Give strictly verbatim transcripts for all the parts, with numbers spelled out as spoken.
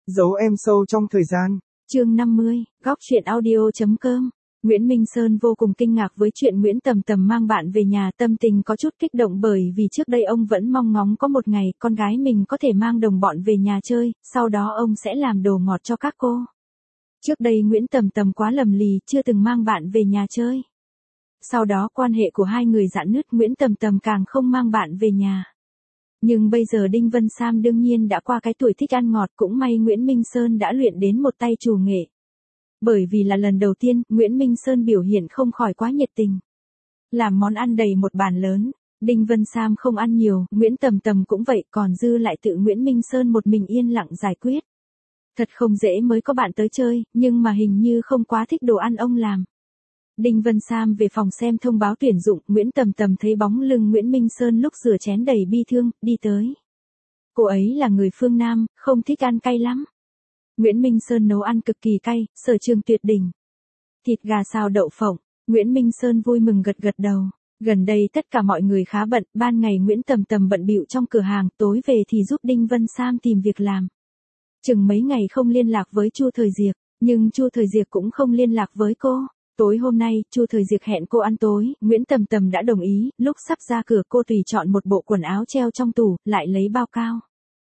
Giấu em sâu trong thời gian. Chương năm mươi, góc truyện audio.com. Nguyễn Minh Sơn vô cùng kinh ngạc với chuyện Nguyễn Tầm Tầm mang bạn về nhà, tâm tình có chút kích động bởi vì trước đây ông vẫn mong ngóng có một ngày con gái mình có thể mang đồng bọn về nhà chơi, sau đó ông sẽ làm đồ ngọt cho các cô. Trước đây Nguyễn Tầm Tầm quá lầm lì, chưa từng mang bạn về nhà chơi. Sau đó quan hệ của hai người rạn nứt, Nguyễn Tầm Tầm càng không mang bạn về nhà. Nhưng bây giờ Đinh Vân Sam đương nhiên đã qua cái tuổi thích ăn ngọt, cũng may Nguyễn Minh Sơn đã luyện đến một tay trù nghệ. Bởi vì là lần đầu tiên, Nguyễn Minh Sơn biểu hiện không khỏi quá nhiệt tình. Làm món ăn đầy một bàn lớn, Đinh Vân Sam không ăn nhiều, Nguyễn Tầm Tầm cũng vậy, còn dư lại tự Nguyễn Minh Sơn một mình yên lặng giải quyết. Thật không dễ mới có bạn tới chơi, nhưng mà hình như không quá thích đồ ăn ông làm. Đinh Vân Sam về phòng xem thông báo tuyển dụng, Nguyễn Tầm Tầm thấy bóng lưng Nguyễn Minh Sơn lúc rửa chén đầy bi thương, đi tới. Cô ấy là người phương Nam, không thích ăn cay lắm. Nguyễn Minh Sơn nấu ăn cực kỳ cay, sở trường tuyệt đỉnh. Thịt gà xào đậu phộng, Nguyễn Minh Sơn vui mừng gật gật đầu. Gần đây tất cả mọi người khá bận, ban ngày Nguyễn Tầm Tầm bận bịu trong cửa hàng, tối về thì giúp Đinh Vân Sam tìm việc làm. Chừng mấy ngày không liên lạc với Chu Thời Diệc, nhưng Chu Thời Diệc cũng không liên lạc với cô. Tối hôm nay, Chu Thời Diệc hẹn cô ăn tối, Nguyễn Tầm Tầm đã đồng ý, lúc sắp ra cửa cô tùy chọn một bộ quần áo treo trong tủ, lại lấy bao cao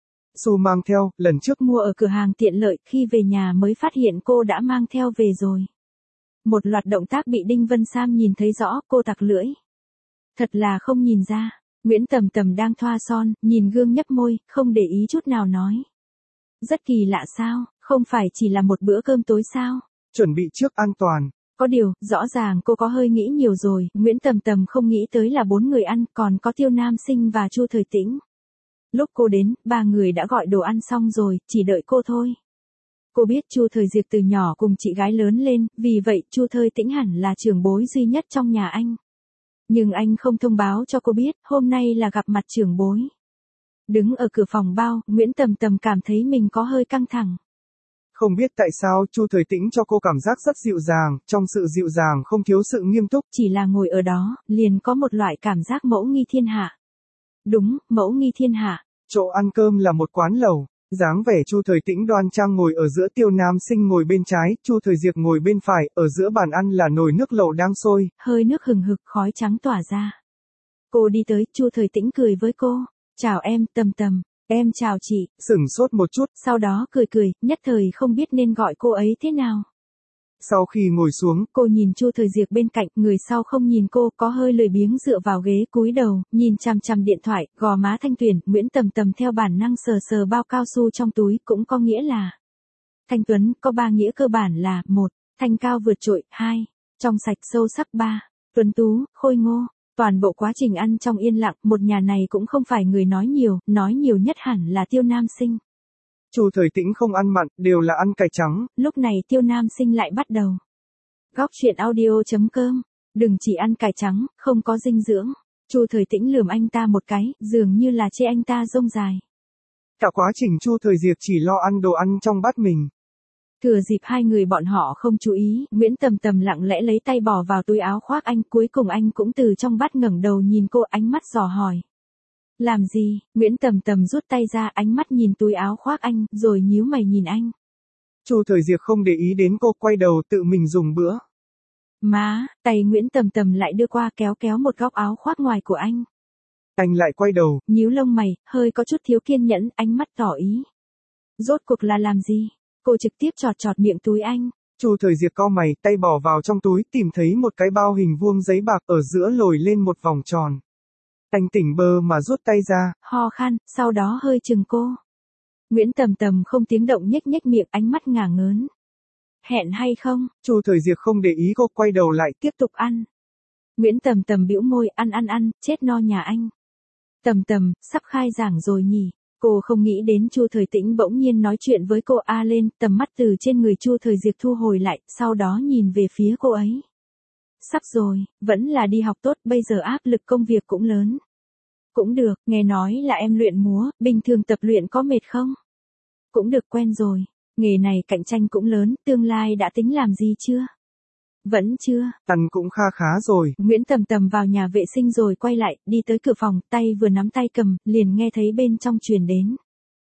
Su mang theo, lần trước mua ở cửa hàng tiện lợi, khi về nhà mới phát hiện cô đã mang theo về rồi. Một loạt động tác bị Đinh Vân Sam nhìn thấy rõ, cô tặc lưỡi. Thật là không nhìn ra. Nguyễn Tầm Tầm đang thoa son, nhìn gương nhấp môi, không để ý chút nào nói. Rất kỳ lạ sao, không phải chỉ là một bữa cơm tối sao? Chuẩn bị trước an toàn. Có điều, rõ ràng cô có hơi nghĩ nhiều rồi, Nguyễn Tầm Tầm không nghĩ tới là bốn người ăn, còn có Tiêu Nam Sinh và Chu Thời Tĩnh. Lúc cô đến, ba người đã gọi đồ ăn xong rồi, chỉ đợi cô thôi. Cô biết Chu Thời Diệc từ nhỏ cùng chị gái lớn lên, vì vậy Chu Thời Tĩnh hẳn là trưởng bối duy nhất trong nhà anh. Nhưng anh không thông báo cho cô biết, hôm nay là gặp mặt trưởng bối. Đứng ở cửa phòng bao, Nguyễn Tầm Tầm cảm thấy mình có hơi căng thẳng. Không biết tại sao Chu Thời Tĩnh cho cô cảm giác rất dịu dàng, trong sự dịu dàng không thiếu sự nghiêm túc. Chỉ là ngồi ở đó, liền có một loại cảm giác mẫu nghi thiên hạ. Đúng, mẫu nghi thiên hạ. Chỗ ăn cơm là một quán lẩu, dáng vẻ Chu Thời Tĩnh đoan trang ngồi ở giữa, Tiêu Nam Sinh ngồi bên trái, Chu Thời Diệc ngồi bên phải, ở giữa bàn ăn là nồi nước lẩu đang sôi. Hơi nước hừng hực, khói trắng tỏa ra. Cô đi tới, Chu Thời Tĩnh cười với cô. Chào em, Tầm Tầm. Em chào chị. Sửng sốt một chút. Sau đó cười cười, nhất thời không biết nên gọi cô ấy thế nào. Sau khi ngồi xuống, cô nhìn Chu Thời Diệc bên cạnh, người sau không nhìn cô, có hơi lười biếng dựa vào ghế cúi đầu, nhìn chằm chằm điện thoại, gò má thanh tuyển, Nguyễn Tầm Tầm theo bản năng sờ sờ bao cao su trong túi, cũng có nghĩa là thanh tuấn, có ba nghĩa cơ bản là: một, thanh cao vượt trội; hai, trong sạch sâu sắc; ba, tuấn tú, khôi ngô. Toàn bộ quá trình ăn trong yên lặng, một nhà này cũng không phải người nói nhiều, nói nhiều nhất hẳn là Tiêu Nam Sinh. Chu Thời Tĩnh không ăn mặn, đều là ăn cải trắng. Lúc này Tiêu Nam Sinh lại bắt đầu. Góc truyện audio.com. Đừng chỉ ăn cải trắng, không có dinh dưỡng. Chu Thời Tĩnh lườm anh ta một cái, dường như là chê anh ta rông dài. Cả quá trình Chu Thời Diệc chỉ lo ăn đồ ăn trong bát mình. Thừa dịp hai người bọn họ không chú ý, Nguyễn Tầm Tầm lặng lẽ lấy tay bỏ vào túi áo khoác anh, cuối cùng anh cũng từ trong bát ngẩng đầu nhìn cô, ánh mắt dò hỏi. Làm gì? Nguyễn Tầm Tầm rút tay ra, ánh mắt nhìn túi áo khoác anh, rồi nhíu mày nhìn anh. Chu Thời Diệc không để ý đến cô, quay đầu tự mình dùng bữa. Má, tay Nguyễn Tầm Tầm lại đưa qua kéo kéo một góc áo khoác ngoài của anh. Anh lại quay đầu, nhíu lông mày, hơi có chút thiếu kiên nhẫn, ánh mắt tỏ ý. Rốt cuộc là làm gì? Cô trực tiếp chọt chọt miệng túi anh. Chu Thời Diệc cau mày, tay bỏ vào trong túi, tìm thấy một cái bao hình vuông giấy bạc, ở giữa lồi lên một vòng tròn. Anh tỉnh bơ mà rút tay ra, ho khan, sau đó hơi chừng cô. Nguyễn Tầm Tầm không tiếng động nhếch nhếch miệng, ánh mắt ngả ngớn. Hẹn hay không? Chu Thời Diệc không để ý cô, quay đầu lại, tiếp tục ăn. Nguyễn Tầm Tầm bĩu môi, ăn ăn ăn, chết no nhà anh. Tầm Tầm, sắp khai giảng rồi nhỉ? Cô không nghĩ đến Chu Thời Tĩnh bỗng nhiên nói chuyện với cô. A lên, tầm mắt từ trên người Chu Thời Diệc thu hồi lại, sau đó nhìn về phía cô ấy. Sắp rồi, vẫn là đi học tốt, bây giờ áp lực công việc cũng lớn. Cũng được, nghe nói là em luyện múa, bình thường tập luyện có mệt không? Cũng được, quen rồi. Nghề này cạnh tranh cũng lớn, tương lai đã tính làm gì chưa? Vẫn chưa. Ăn cũng kha khá rồi. Nguyễn Tầm Tầm vào nhà vệ sinh rồi quay lại, đi tới cửa phòng, tay vừa nắm tay cầm, liền nghe thấy bên trong truyền đến.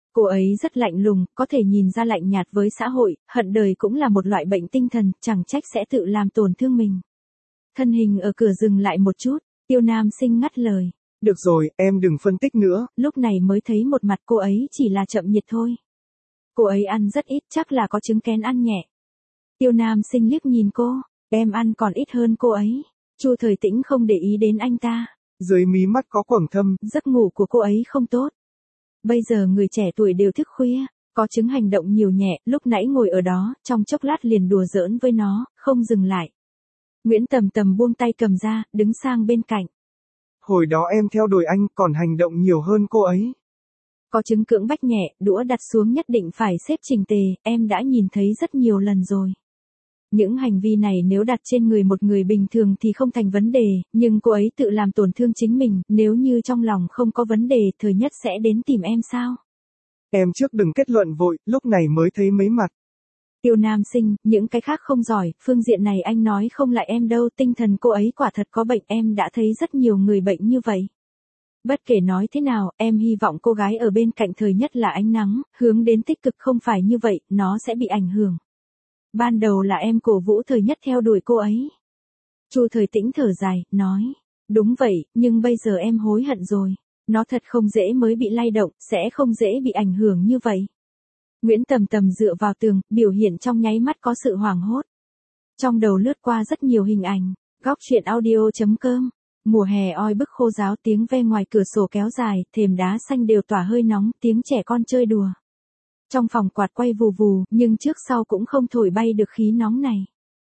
Cô ấy rất lạnh lùng, có thể nhìn ra lạnh nhạt với xã hội, hận đời cũng là một loại bệnh tinh thần, chẳng trách sẽ tự làm tổn thương mình. Thân hình ở cửa dừng lại một chút, Tiêu Nam Sinh ngắt lời. Được rồi, em đừng phân tích nữa. Lúc này mới thấy một mặt cô ấy chỉ là chậm nhiệt thôi. Cô ấy ăn rất ít, chắc là có chứng kén ăn nhẹ. Tiêu Nam Sinh liếc nhìn cô, em ăn còn ít hơn cô ấy. Chu Thời Tĩnh không để ý đến anh ta. Dưới mí mắt có quầng thâm. Giấc ngủ của cô ấy không tốt. Bây giờ người trẻ tuổi đều thức khuya, có chứng hành động nhiều nhẹ, lúc nãy ngồi ở đó, trong chốc lát liền đùa giỡn với nó, không dừng lại. Nguyễn Tầm Tầm buông tay cầm ra, đứng sang bên cạnh. Hồi đó em theo đuổi anh, còn hành động nhiều hơn cô ấy. Có chứng cưỡng bách nhẹ, đũa đặt xuống nhất định phải xếp chỉnh tề, em đã nhìn thấy rất nhiều lần rồi. Những hành vi này nếu đặt trên người một người bình thường thì không thành vấn đề, nhưng cô ấy tự làm tổn thương chính mình, nếu như trong lòng không có vấn đề, thời nhất sẽ đến tìm em sao? Em trước đừng kết luận vội, lúc này mới thấy mấy mặt. Tiêu Nam Sinh, những cái khác không giỏi, phương diện này anh nói không lại em đâu, tinh thần cô ấy quả thật có bệnh, em đã thấy rất nhiều người bệnh như vậy. Bất kể nói thế nào, em hy vọng cô gái ở bên cạnh thời nhất là ánh nắng, hướng đến tích cực, không phải như vậy, nó sẽ bị ảnh hưởng. Ban đầu là em cổ vũ thời nhất theo đuổi cô ấy. Chu Thời Tĩnh thở dài, nói. Đúng vậy, nhưng bây giờ em hối hận rồi. Nó thật không dễ mới bị lay động, sẽ không dễ bị ảnh hưởng như vậy. Nguyễn Tầm Tầm dựa vào tường, biểu hiện trong nháy mắt có sự hoảng hốt. Trong đầu lướt qua rất nhiều hình ảnh. Góc truyện audio chấm com. Mùa hè oi bức khô ráo, tiếng ve ngoài cửa sổ kéo dài, thềm đá xanh đều tỏa hơi nóng, tiếng trẻ con chơi đùa. Trong phòng quạt quay vù vù, nhưng trước sau cũng không thổi bay được khí nóng này.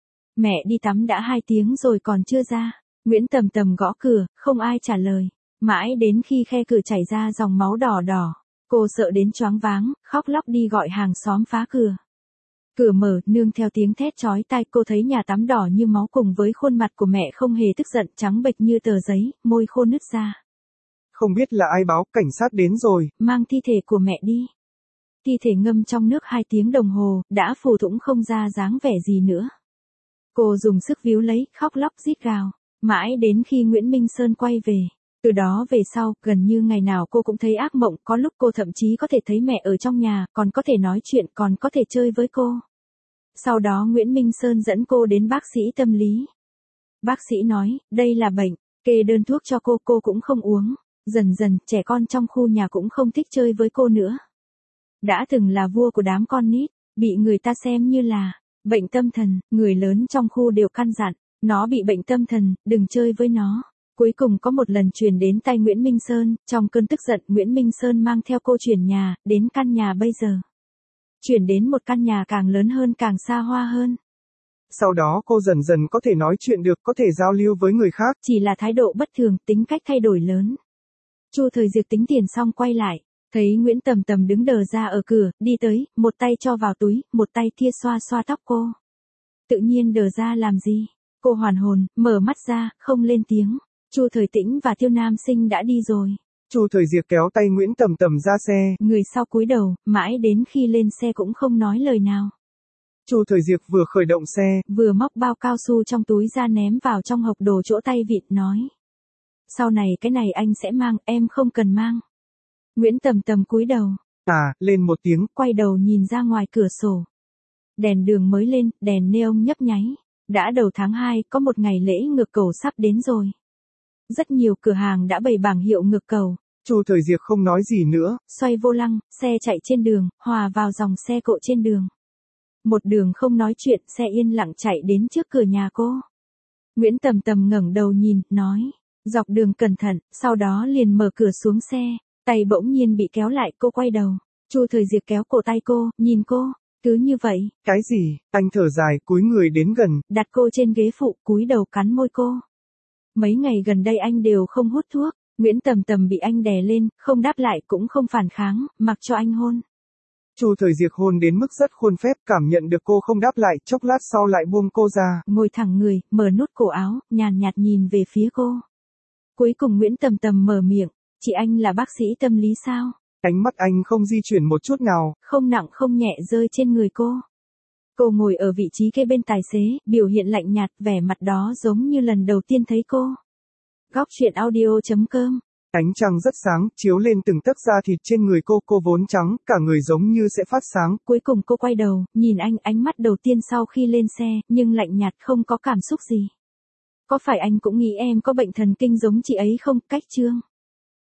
Mẹ đi tắm đã hai tiếng rồi còn chưa ra. Nguyễn Tầm Tầm gõ cửa, không ai trả lời. Mãi đến khi khe cửa chảy ra dòng máu đỏ đỏ. Cô sợ đến choáng váng, khóc lóc đi gọi hàng xóm phá cửa. Cửa mở, nương theo tiếng thét chói tai, cô thấy nhà tắm đỏ như máu cùng với khuôn mặt của mẹ không hề tức giận, trắng bệch như tờ giấy, môi khô nứt ra. Không biết là ai báo, cảnh sát đến rồi. Mang thi thể của mẹ đi. Thi thể ngâm trong nước hai tiếng đồng hồ, đã phù thủng không ra dáng vẻ gì nữa. Cô dùng sức víu lấy, khóc lóc rít gào, mãi đến khi Nguyễn Minh Sơn quay về. Từ đó về sau, gần như ngày nào cô cũng thấy ác mộng, có lúc cô thậm chí có thể thấy mẹ ở trong nhà, còn có thể nói chuyện, còn có thể chơi với cô. Sau đó Nguyễn Minh Sơn dẫn cô đến bác sĩ tâm lý. Bác sĩ nói, đây là bệnh, kê đơn thuốc cho cô, cô cũng không uống. Dần dần, trẻ con trong khu nhà cũng không thích chơi với cô nữa. Đã từng là vua của đám con nít, bị người ta xem như là bệnh tâm thần, người lớn trong khu đều căn dặn, nó bị bệnh tâm thần, đừng chơi với nó. Cuối cùng có một lần truyền đến tay Nguyễn Minh Sơn, trong cơn tức giận Nguyễn Minh Sơn mang theo cô chuyển nhà, đến căn nhà bây giờ. Chuyển đến một căn nhà càng lớn hơn, càng xa hoa hơn. Sau đó cô dần dần có thể nói chuyện được, có thể giao lưu với người khác. Chỉ là thái độ bất thường, tính cách thay đổi lớn. Chu Thời Diệp tính tiền xong quay lại, thấy Nguyễn Tầm Tầm đứng đờ ra ở cửa, đi tới, một tay cho vào túi, một tay kia xoa xoa tóc cô. Tự nhiên đờ ra làm gì? Cô hoàn hồn, mở mắt ra, không lên tiếng. Chu Thời Tĩnh và Tiêu Nam Sinh đã đi rồi. Chu Thời Diệp kéo tay Nguyễn Tầm Tầm ra xe. Người sau cúi đầu, mãi đến khi lên xe cũng không nói lời nào. Chu Thời Diệp vừa khởi động xe, vừa móc bao cao su trong túi ra ném vào trong hộc đồ chỗ tay vịt, nói. Sau này cái này anh sẽ mang, em không cần mang. Nguyễn Tầm Tầm cúi đầu. À, lên một tiếng. Quay đầu nhìn ra ngoài cửa sổ. Đèn đường mới lên, đèn neon nhấp nháy. Đã đầu tháng hai, có một ngày lễ ngược cầu sắp đến rồi. Rất nhiều cửa hàng đã bày bảng hiệu ngược cầu. Chu Thời Diệp không nói gì nữa. Xoay vô lăng, xe chạy trên đường, hòa vào dòng xe cộ trên đường. Một đường không nói chuyện, xe yên lặng chạy đến trước cửa nhà cô. Nguyễn Tầm Tầm ngẩng đầu nhìn, nói. Dọc đường cẩn thận, sau đó liền mở cửa xuống xe. Tay bỗng nhiên bị kéo lại, cô quay đầu. Chu Thời Diệp kéo cổ tay cô, nhìn cô. Cứ như vậy. Cái gì? Anh thở dài, cúi người đến gần. Đặt cô trên ghế phụ, cúi đầu cắn môi cô. Mấy ngày gần đây anh đều không hút thuốc. Nguyễn Tầm Tầm bị anh đè lên, không đáp lại cũng không phản kháng, mặc cho anh hôn. Chu Thời Diệp hôn đến mức rất khuôn phép, cảm nhận được cô không đáp lại, chốc lát sau lại buông cô ra. Ngồi thẳng người, mở nút cổ áo, nhàn nhạt nhìn về phía cô. Cuối cùng Nguyễn Tầm Tầm mở miệng, chị anh là bác sĩ tâm lý sao? Ánh mắt anh không di chuyển một chút nào. Không nặng không nhẹ rơi trên người cô. Cô ngồi ở vị trí kế bên tài xế, biểu hiện lạnh nhạt, vẻ mặt đó giống như lần đầu tiên thấy cô. Góc truyện audio chấm com Ánh trăng rất sáng, chiếu lên từng tấc da thịt trên người cô, cô vốn trắng, cả người giống như sẽ phát sáng. Cuối cùng cô quay đầu, nhìn anh, ánh mắt đầu tiên sau khi lên xe, nhưng lạnh nhạt không có cảm xúc gì. Có phải anh cũng nghĩ em có bệnh thần kinh giống chị ấy không, Cách Trương?